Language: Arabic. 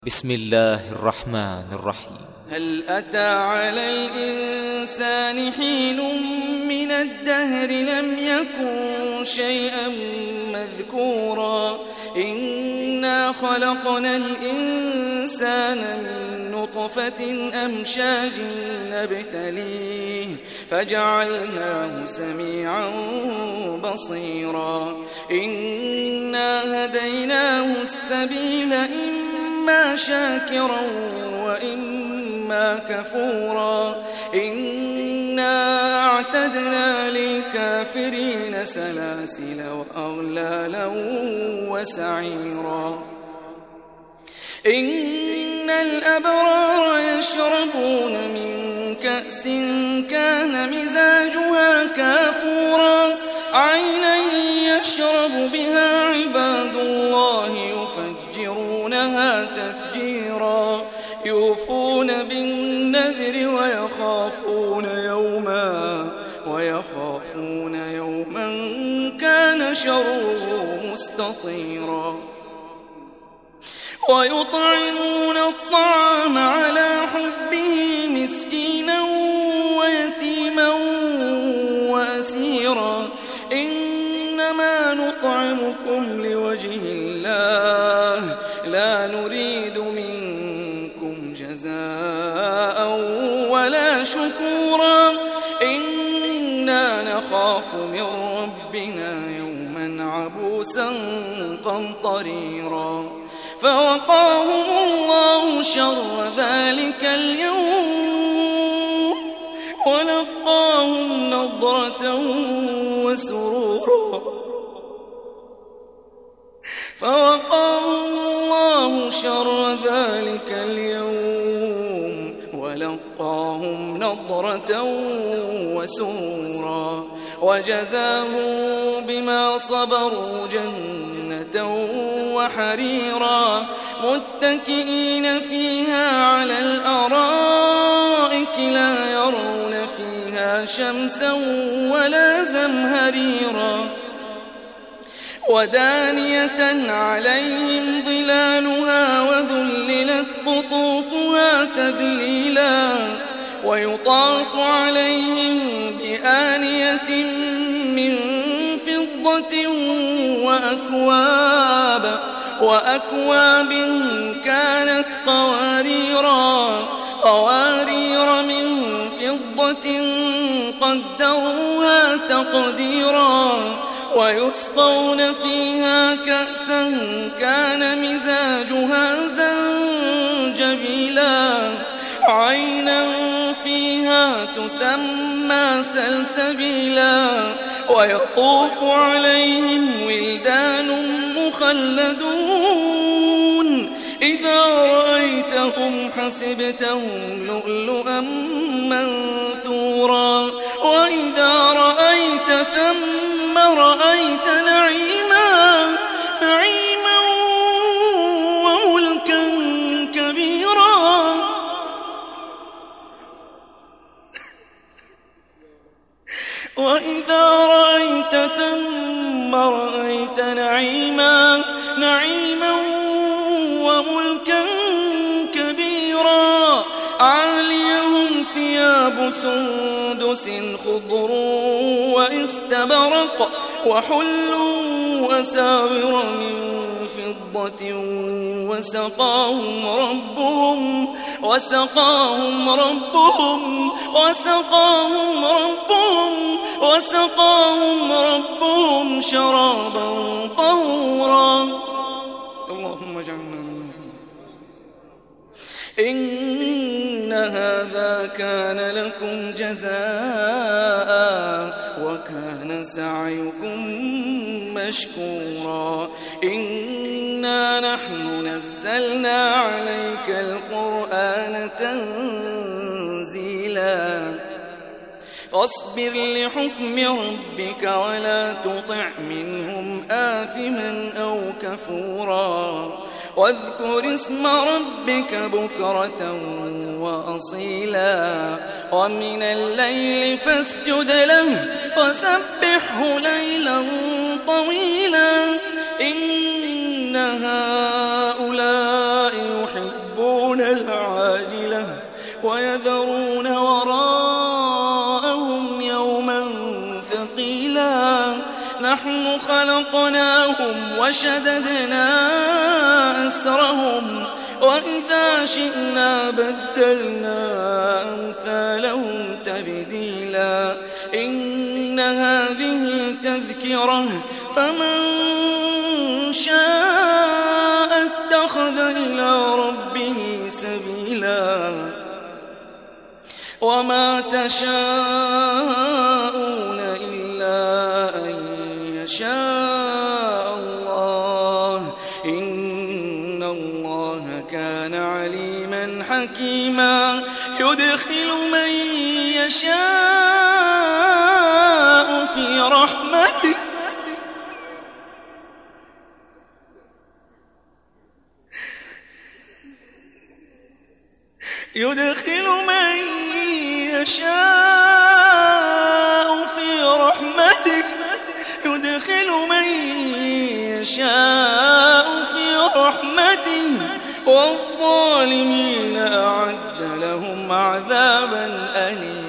بسم الله الرحمن الرحيم. هل أتى على الإنسان حين من الدهر لم يكن شيئا مذكورا إنا خلقنا الإنسان من نطفة أمشاج نبتليه فجعلناه سميعا بصيرا إنا هديناه السبيل إما شاكرا وإما كفورا إنا أعتدنا للكافرين سلاسل وأغلالا وسعيرا إن الأبرار يشربون من كأس كان مزاجها كافورا عينا يشرب بها عباد الله يفجرونها تفجيرا يوفون بالنذر ويخافون يوما كان شره مستطيرا ويطعمون الطعام على حبه مسكينا ويتيما وأسيرا إنما نطعمكم لوجه الله لا نريد منكم جزاء ولا شكورا إنا نخاف من ربنا يوما عبوسا قمطريرا فوقاهم الله شر ذلك اليوم ولقاهم نضرة وسرورا فوقاهم الله شر ذلك اليوم ولقاهم نضرة وسرورا وجزاهم بما صبروا جنة وحريرا متكئين فيها على الأرائك لا يرون فيها شمسا ولا زمهريرا ودانية عليهم ظلالها وذللت قطوفها تذليلا ويطاف عليهم بآنية من فضة وأكواب كانت قوارير من فضة قدروها تقديرا ويسقون فيها كأسا كان مزاجها زنجبيلا عينا فيها تسمى سلسبيلا ويطوف عليهم ولدان مخلدون إذا رأيتهم حسبتهم لؤلؤا منثورا وإذا رأيت ثم رأيت نعيما وملكا كبيرا وإذا رأيت ثم رأيت نعيما وملكا كبيرا عاليهم ثياب سندس خضر واستبرق وحلوا أساور من فضة وسقاهم ربهم شرابا طهورا اللهم اجعلنا منهم إن هذا كان لكم جزاء وكان سعيكم مشكورا إنا نحن نزلنا عليك القرآن تنزيلا فاصبر لحكم ربك ولا تطع منهم آثما أو كفورا واذكر اسم ربك بكرة وأصيلا ومن الليل فاسجد له وسبحه ليلا طويلا إن هؤلاء يحبون يحبون العاجلة ويذرون وراءهم يوما ثقيلا نحن خلقناهم وشددنا أسرهم وإذا شئنا بدلنا أمثالهم تبديلا إن هذه تذكرة فمن شاء اتخذ إلى ربه سبيلا وما تشاءون إلا أن يشاء الله إن الله كان عليما حكيما يدخل من يشاء في رحمته يدخل من يشاء في رحمته يدخل من يشاء في رحمته والظالمين أعد لهم عذابا أليما